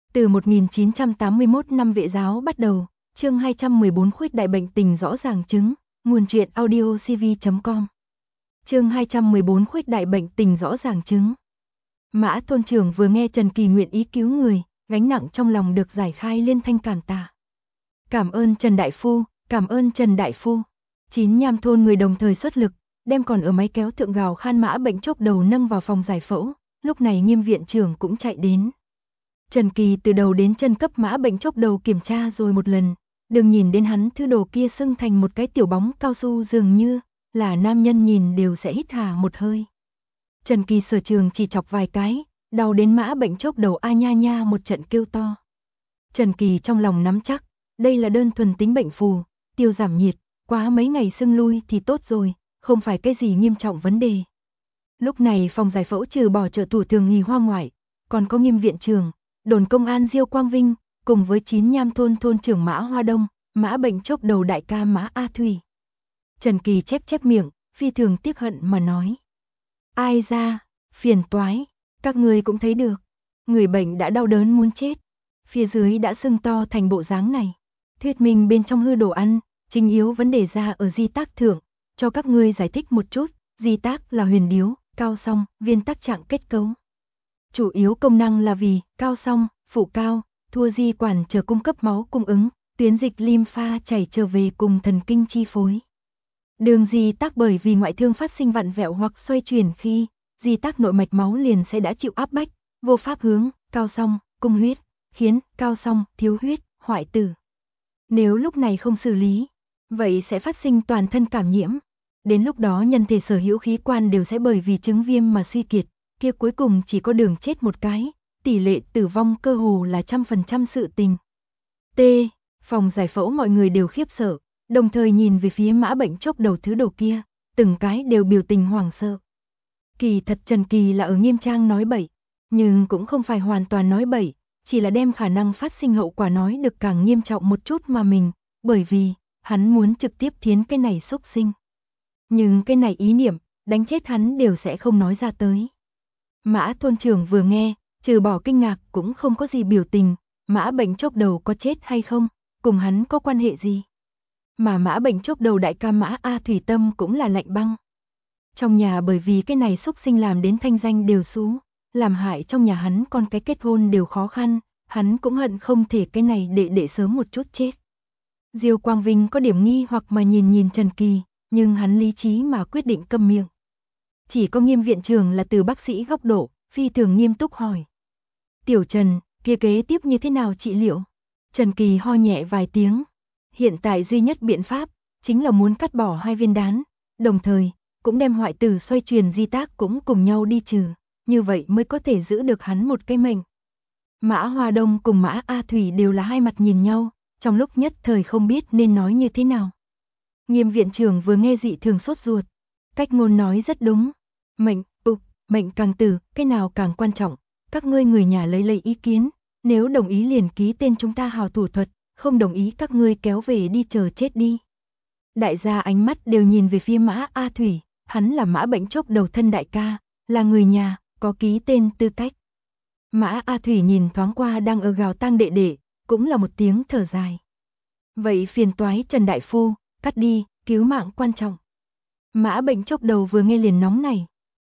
Từ 1981 năm Vệ giáo bắt đầu, chương 214 khuyết đại bệnh tình rõ ràng chứng, nguồn truyện audio cv.com. Chương 214 khuyết đại bệnh tình rõ ràng chứng. Mã thôn trưởng vừa nghe Trần Kỳ nguyện ý cứu người, gánh nặng trong lòng được giải khai liên thanh cảm tạ. Cảm ơn Trần Đại Phu, cảm ơn Trần Đại Phu. 9 nham thôn người đồng thời xuất lực, đem còn ở máy kéo thượng gào khan mã bệnh chốc đầu nâng vào phòng giải phẫu, lúc này Nghiêm viện trưởng cũng chạy đến. Trần Kỳ từ đầu đến chân cấp mã bệnh chốc đầu kiểm tra rồi một lần, đừng nhìn đến hắn thứ đồ kia sưng thành một cái tiểu bóng cao su dường như là nam nhân nhìn đều sẽ hít hà một hơi. Trần Kỳ sở trường chỉ chọc vài cái, đau đến mã bệnh chốc đầu a nha nha một trận kêu to. Trần Kỳ trong lòng nắm chắc, đây là đơn thuần tính bệnh phù, tiêu giảm nhiệt, quá mấy ngày sưng lui thì tốt rồi, không phải cái gì nghiêm trọng vấn đề. Lúc này phòng giải phẫu trừ bỏ trợ thủ thường nghỉ hoa ngoại, còn có Nghiêm viện trưởng, đồn công an Diêu Quang Vinh, cùng với 9 nham thôn thôn trưởng Mã Hoa Đông, mã bệnh chốc đầu đại ca Mã A Thủy. Trần Kỳ chép miệng, phi thường tiếc hận mà nói. Ai ra, phiền toái, các người cũng thấy được, người bệnh đã đau đớn muốn chết, phía dưới đã sưng to thành bộ dáng này. Thuyết minh bên trong hư đồ ăn, chính yếu vấn đề ra ở di tác thượng, cho các ngươi giải thích một chút, di tác là huyền điếu, cao song, viên tác trạng kết cấu. Chủ yếu công năng là vì cao song, phụ cao, thua di quản chờ cung cấp máu cung ứng, tuyến dịch lympha chảy trở về cùng thần kinh chi phối. Đường di tác bởi vì ngoại thương phát sinh vặn vẹo hoặc xoay chuyển khi di tác nội mạch máu liền sẽ đã chịu áp bách, vô pháp hướng, cao song, cung huyết, khiến cao song, thiếu huyết, hoại tử. Nếu lúc này không xử lý, vậy sẽ phát sinh toàn thân cảm nhiễm. Đến lúc đó nhân thể sở hữu khí quan đều sẽ bởi vì chứng viêm mà suy kiệt, kia cuối cùng chỉ có đường chết một cái, tỷ lệ tử vong cơ hồ là 100% sự tình. T. Phòng giải phẫu mọi người đều khiếp sợ, đồng thời nhìn về phía mã bệnh chốc đầu thứ đồ kia, từng cái đều biểu tình hoảng sợ. Kỳ thật Trần Kỳ là ở nghiêm trang nói bậy, nhưng cũng không phải hoàn toàn nói bậy, chỉ là đem khả năng phát sinh hậu quả nói được càng nghiêm trọng một chút mà mình, bởi vì hắn muốn trực tiếp thiến cái này xúc sinh. Nhưng cái này ý niệm, đánh chết hắn đều sẽ không nói ra tới. Mã thôn trưởng vừa nghe, trừ bỏ kinh ngạc cũng không có gì biểu tình, mã bệnh chốc đầu có chết hay không, cùng hắn có quan hệ gì. Mà mã bệnh chốc đầu đại ca Mã A Thủy tâm cũng là lạnh băng. Trong nhà bởi vì cái này xúc sinh làm đến thanh danh đều xú, làm hại trong nhà hắn con cái kết hôn đều khó khăn, hắn cũng hận không thể cái này để sớm một chút chết. Diêu Quang Vinh có điểm nghi hoặc mà nhìn Trần Kỳ, nhưng hắn lý trí mà quyết định câm miệng. Chỉ có Nghiêm viện trưởng là từ bác sĩ góc độ, phi thường nghiêm túc hỏi. Tiểu Trần, kia kế tiếp như thế nào trị liệu? Trần Kỳ ho nhẹ vài tiếng. Hiện tại duy nhất biện pháp, chính là muốn cắt bỏ 2 viên đán, đồng thời, cũng đem hoại tử xoay truyền di tác cũng cùng nhau đi trừ, như vậy mới có thể giữ được hắn một cái mệnh. Mã Hoa Đông cùng Mã A Thủy đều là hai mặt nhìn nhau, trong lúc nhất thời không biết nên nói như thế nào. Nghiêm viện trưởng vừa nghe dị thường sốt ruột, cách ngôn nói rất đúng. Mệnh càng tử, cái nào càng quan trọng, các ngươi người nhà lấy ý kiến, nếu đồng ý liền ký tên chúng ta hào thủ thuật, không đồng ý các ngươi kéo về đi chờ chết đi. Đại gia ánh mắt đều nhìn về phía Mã A Thủy, hắn là mã bệnh chốc đầu thân đại ca, là người nhà, có ký tên tư cách. Mã A Thủy nhìn thoáng qua đang ở gào tang đệ đệ, cũng là một tiếng thở dài. Vậy phiền toái Trần Đại Phu, cắt đi, cứu mạng quan trọng. Mã bệnh chốc đầu vừa nghe liền nóng này.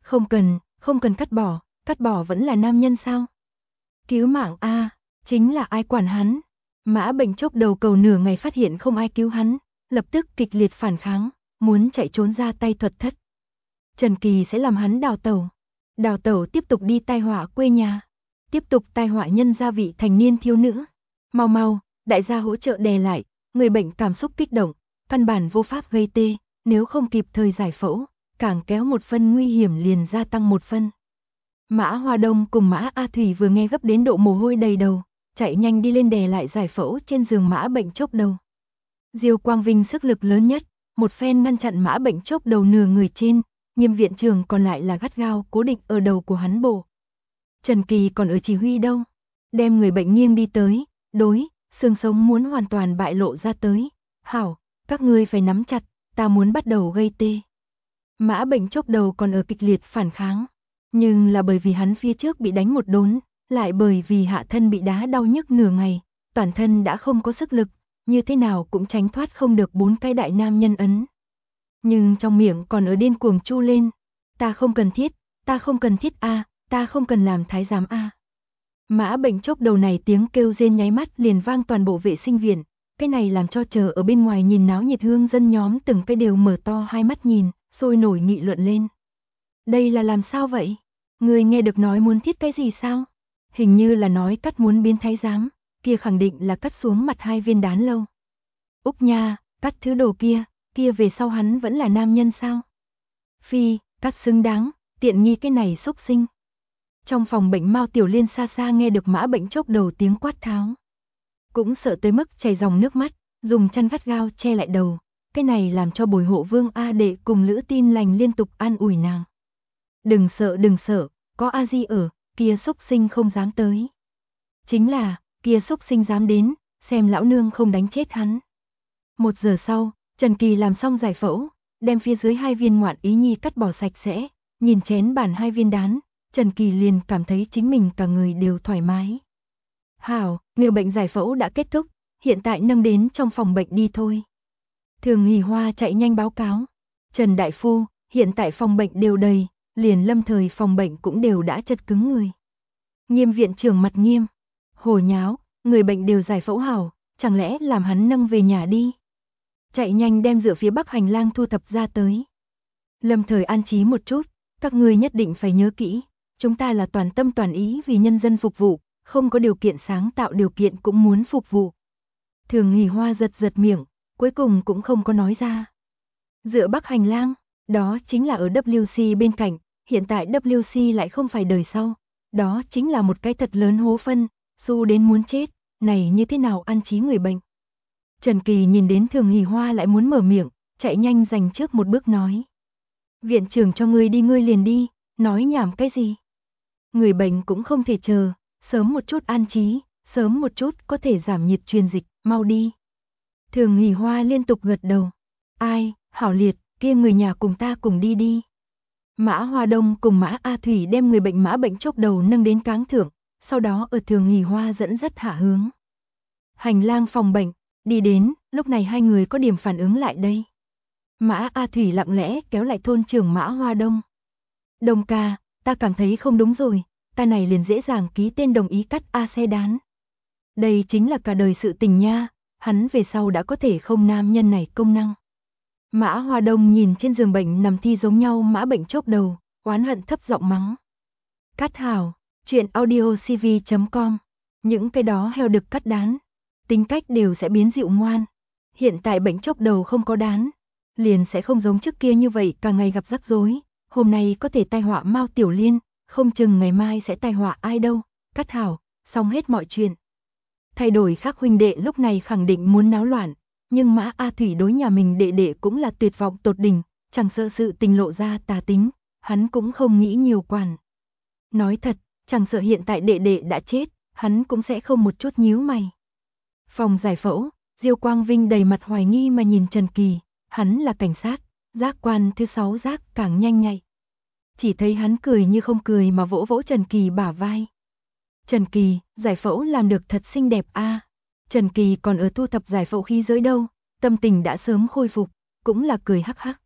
Không cần cắt bỏ vẫn là nam nhân sao? Cứu mạng a, chính là ai quản hắn? Mã bệnh chốc đầu cầu nửa ngày phát hiện không ai cứu hắn, lập tức kịch liệt phản kháng, muốn chạy trốn ra tay thuật thất. Trần Kỳ sẽ làm hắn đào tẩu tiếp tục đi tai họa quê nhà, tiếp tục tai họa nhân gia vị thành niên thiếu nữ. Mau, đại gia hỗ trợ đè lại, người bệnh cảm xúc kích động, căn bản vô pháp gây tê, nếu không kịp thời giải phẫu, càng kéo một phân nguy hiểm liền gia tăng một phân. Mã Hoa Đông cùng Mã A Thủy vừa nghe gấp đến độ mồ hôi đầy đầu, chạy nhanh đi lên đè lại giải phẫu trên giường mã bệnh chốc đầu. Diêu Quang Vinh sức lực lớn nhất, một phen ngăn chặn mã bệnh chốc đầu nửa người trên, Nghiêm viện trưởng còn lại là gắt gao cố định ở đầu của hắn bổ. Trần Kỳ còn ở chỉ huy đâu, đem người bệnh nghiêng đi tới, đối, xương sống muốn hoàn toàn bại lộ ra tới. Hảo, các ngươi phải nắm chặt, ta muốn bắt đầu gây tê. Mã bệnh chốc đầu còn ở kịch liệt phản kháng, nhưng là bởi vì hắn phía trước bị đánh một đốn, lại bởi vì hạ thân bị đá đau nhức nửa ngày, toàn thân đã không có sức lực, như thế nào cũng tránh thoát không được 4 cái đại nam nhân ấn. Nhưng trong miệng còn ở điên cuồng chu lên, ta không cần thiết, ta không cần thiết a, ta không cần làm thái giám a. Mã Bệnh Chốc Đầu này tiếng kêu rên nháy mắt liền vang toàn bộ vệ sinh viện, cái này làm cho chờ ở bên ngoài nhìn náo nhiệt hương dân nhóm từng cái đều mở to hai mắt nhìn, sôi nổi nghị luận lên. Đây là làm sao vậy? Người nghe được nói muốn thiết cái gì sao? Hình như là nói cắt muốn biến thái giám, kia khẳng định là cắt xuống mặt 2 viên đán lâu. Úc nha, cắt thứ đồ kia về sau hắn vẫn là nam nhân sao? Phi, cắt xứng đáng, tiện nghi cái này xúc sinh. Trong phòng bệnh Mao Tiểu Liên xa xa nghe được Mã Bệnh Chốc Đầu tiếng quát tháo. Cũng sợ tới mức chảy dòng nước mắt, dùng chăn gắt gao che lại đầu. Cái này làm cho Bồi Hộ Vương A Đệ cùng Lữ Tin Lành liên tục an ủi nàng. Đừng sợ, có A Di ở, kia xúc sinh không dám tới. Chính là, kia xúc sinh dám đến, xem lão nương không đánh chết hắn. 1 giờ sau, Trần Kỳ làm xong giải phẫu, đem phía dưới 2 viên ngoạn ý nhi cắt bỏ sạch sẽ, nhìn chén bàn 2 viên đán, Trần Kỳ liền cảm thấy chính mình cả người đều thoải mái. Hảo, người bệnh giải phẫu đã kết thúc, hiện tại nâng đến trong phòng bệnh đi thôi. Thường Hỷ Hoa chạy nhanh báo cáo. Trần Đại Phu, hiện tại phòng bệnh đều đầy, liền lâm thời phòng bệnh cũng đều đã chật cứng người. Nghiêm viện trưởng mặt nghiêm. Hồ nháo, người bệnh đều giải phẫu hảo, chẳng lẽ làm hắn nâng về nhà đi. Chạy nhanh đem dựa phía bắc hành lang thu thập ra tới. Lâm thời an trí một chút, các người nhất định phải nhớ kỹ, chúng ta là toàn tâm toàn ý vì nhân dân phục vụ, không có điều kiện sáng tạo điều kiện cũng muốn phục vụ. Thường Hỷ Hoa giật miệng, cuối cùng cũng không có nói ra. Dựa bắc hành lang, đó chính là ở WC bên cạnh, hiện tại WC lại không phải đời sau, đó chính là một cái thật lớn hố phân, xu đến muốn chết, này như thế nào an trí người bệnh. Trần Kỳ nhìn đến Thường Hỷ Hoa lại muốn mở miệng, chạy nhanh giành trước một bước nói. Viện trưởng cho ngươi đi ngươi liền đi, nói nhảm cái gì. Người bệnh cũng không thể chờ, sớm một chút an trí, sớm một chút có thể giảm nhiệt truyền dịch, mau đi. Thường Hỷ Hoa liên tục gật đầu. Ai, hảo liệt, kia người nhà cùng ta cùng đi đi. Mã Hoa Đông cùng Mã A Thủy đem người bệnh Mã Bệnh Chốc Đầu nâng đến cáng thượng, sau đó ở Thường Hỷ Hoa dẫn dắt hạ hướng. Hành lang phòng bệnh, đi đến, lúc này 2 người có điểm phản ứng lại đây. Mã A Thủy lặng lẽ kéo lại thôn trưởng Mã Hoa Đông. Đông ca, ta cảm thấy không đúng rồi, ta này liền dễ dàng ký tên đồng ý cắt A xe đán. Đây chính là cả đời sự tình nha, hắn về sau đã có thể không nam nhân này công năng. Mã Hoa Đông nhìn trên giường bệnh nằm thi giống nhau Mã Bệnh Chốc Đầu, oán hận thấp giọng mắng. Cắt hảo, chuyện audiocv.com, những cái đó heo đực cắt đán, tính cách đều sẽ biến dịu ngoan. Hiện tại Bệnh Chốc Đầu không có đán, liền sẽ không giống trước kia như vậy cả ngày gặp rắc rối. Hôm nay có thể tai họa Mao Tiểu Liên, không chừng ngày mai sẽ tai họa ai đâu. Cắt hảo, xong hết mọi chuyện. Thay đổi khác huynh đệ lúc này khẳng định muốn náo loạn, nhưng Mã A Thủy đối nhà mình đệ đệ cũng là tuyệt vọng tột đỉnh, chẳng sợ sự tình lộ ra tà tính, hắn cũng không nghĩ nhiều quản. Nói thật, chẳng sợ hiện tại đệ đệ đã chết, hắn cũng sẽ không một chút nhíu mày. Phòng giải phẫu, Diêu Quang Vinh đầy mặt hoài nghi mà nhìn Trần Kỳ, hắn là cảnh sát, giác quan thứ 6 giác càng nhanh nhạy. Chỉ thấy hắn cười như không cười mà vỗ vỗ Trần Kỳ bả vai. Trần Kỳ, giải phẫu làm được thật xinh đẹp a. Trần Kỳ còn ở thu thập giải phẫu khí giới đâu, tâm tình đã sớm khôi phục, cũng là cười hắc hắc.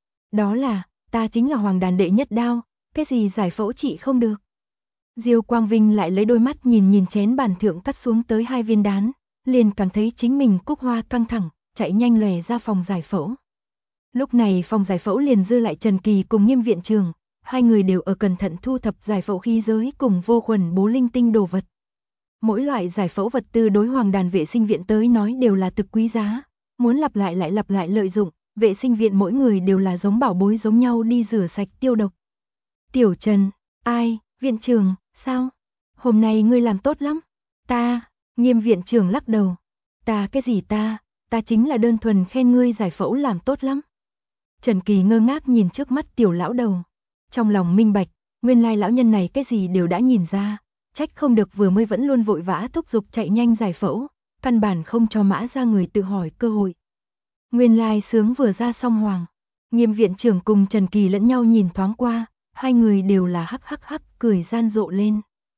Đó là, ta chính là hoàng đàn đệ nhất đao, cái gì giải phẫu trị không được. Diêu Quang Vinh lại lấy đôi mắt nhìn chén bàn thượng cắt xuống tới 2 viên đán, liền cảm thấy chính mình cúc hoa căng thẳng, chạy nhanh lòe ra phòng giải phẫu. Lúc này phòng giải phẫu liền dư lại Trần Kỳ cùng Nghiêm viện trưởng, 2 người đều ở cẩn thận thu thập giải phẫu khí giới cùng vô khuẩn bố linh tinh đồ vật. Mỗi loại giải phẫu vật tư đối hoàng đàn vệ sinh viện tới nói đều là thực quý giá, muốn lặp lại lại lặp lại lợi dụng, vệ sinh viện mỗi người đều là giống bảo bối giống nhau đi rửa sạch tiêu độc. Tiểu Trần, ai, viện trưởng, sao? Hôm nay ngươi làm tốt lắm. Ta, Nghiêm viện trưởng lắc đầu. Ta cái gì ta chính là đơn thuần khen ngươi giải phẫu làm tốt lắm. Trần Kỳ ngơ ngác nhìn trước mắt tiểu lão đầu. Trong lòng minh bạch, nguyên lai lão nhân này cái gì đều đã nhìn ra, trách không được vừa mới vẫn luôn vội vã thúc giục chạy nhanh giải phẫu, căn bản không cho Mã ra người tự hỏi cơ hội. Nguyên lai sướng vừa ra xong hoàng, Nghiêm viện trưởng cùng Trần Kỳ lẫn nhau nhìn thoáng qua, 2 người đều là hắc hắc hắc cười gian rộ lên.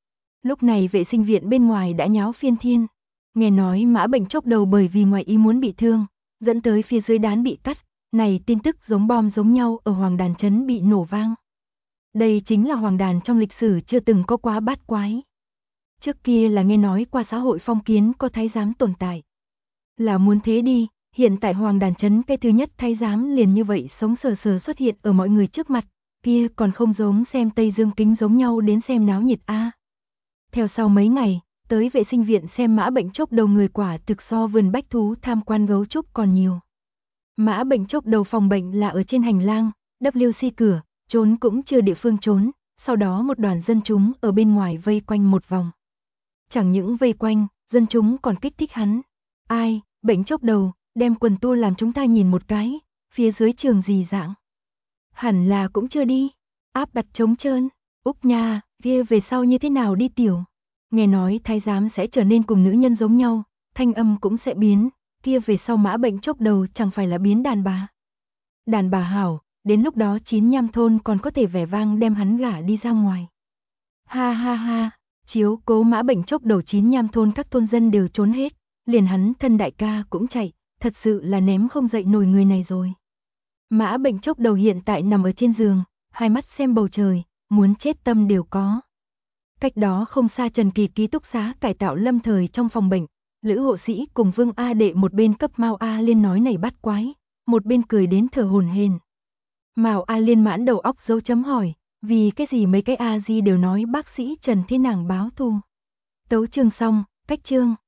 Lúc này vệ sinh viện bên ngoài đã nháo phiên thiên. Nghe nói Mã Bệnh chốc đầu bởi vì ngoài ý muốn bị thương, dẫn tới phía dưới đán bị cắt. Này tin tức giống bom giống nhau ở Hoàng Đàn Trấn bị nổ vang. Đây chính là Hoàng Đàn trong lịch sử chưa từng có quá bát quái. Trước kia là nghe nói qua xã hội phong kiến có thái giám tồn tại. Là muốn thế đi, hiện tại Hoàng Đàn Trấn cái thứ nhất thái giám liền như vậy sống sờ sờ xuất hiện ở mọi người trước mặt, kia còn không giống xem Tây Dương Kính giống nhau đến xem náo nhiệt a. Theo sau mấy ngày, tới vệ sinh viện xem Mã Bệnh chốc đầu người quả thực so vườn bách thú tham quan gấu trúc còn nhiều. Mã Bệnh chốc đầu phòng bệnh là ở trên hành lang, WC cửa, trốn cũng chưa địa phương trốn, sau đó một đoàn dân chúng ở bên ngoài vây quanh một vòng. Chẳng những vây quanh, dân chúng còn kích thích hắn. Ai, Bệnh chốc đầu, đem quần tua làm chúng ta nhìn một cái, phía dưới trường gì dạng. Hẳn là cũng chưa đi, áp đặt trống trơn, Úc nha, kia về sau như thế nào đi tiểu. Nghe nói thái giám sẽ trở nên cùng nữ nhân giống nhau, thanh âm cũng sẽ biến, kia về sau Mã Bệnh chốc đầu chẳng phải là biến đàn bà. Đàn bà hảo, đến lúc đó 95 thôn còn có thể vẻ vang đem hắn gả đi ra ngoài. Ha ha ha, chiếu cố Mã Bệnh chốc đầu 95 thôn các thôn dân đều trốn hết, liền hắn thân đại ca cũng chạy, thật sự là ném không dậy nổi người này rồi. Mã Bệnh chốc đầu hiện tại nằm ở trên giường, hai mắt xem bầu trời, muốn chết tâm đều có. Cách đó không xa Trần Kỳ ký túc xá cải tạo lâm thời trong phòng bệnh, Lữ hộ sĩ cùng Vương A Đệ một bên cấp Mao A Liên nói này bắt quái, một bên cười đến thở hổn hển. Mao A Liên mãn đầu óc dấu chấm hỏi, vì cái gì mấy cái A Di đều nói bác sĩ Trần thế nàng báo thù. Tấu chương xong, cách chương.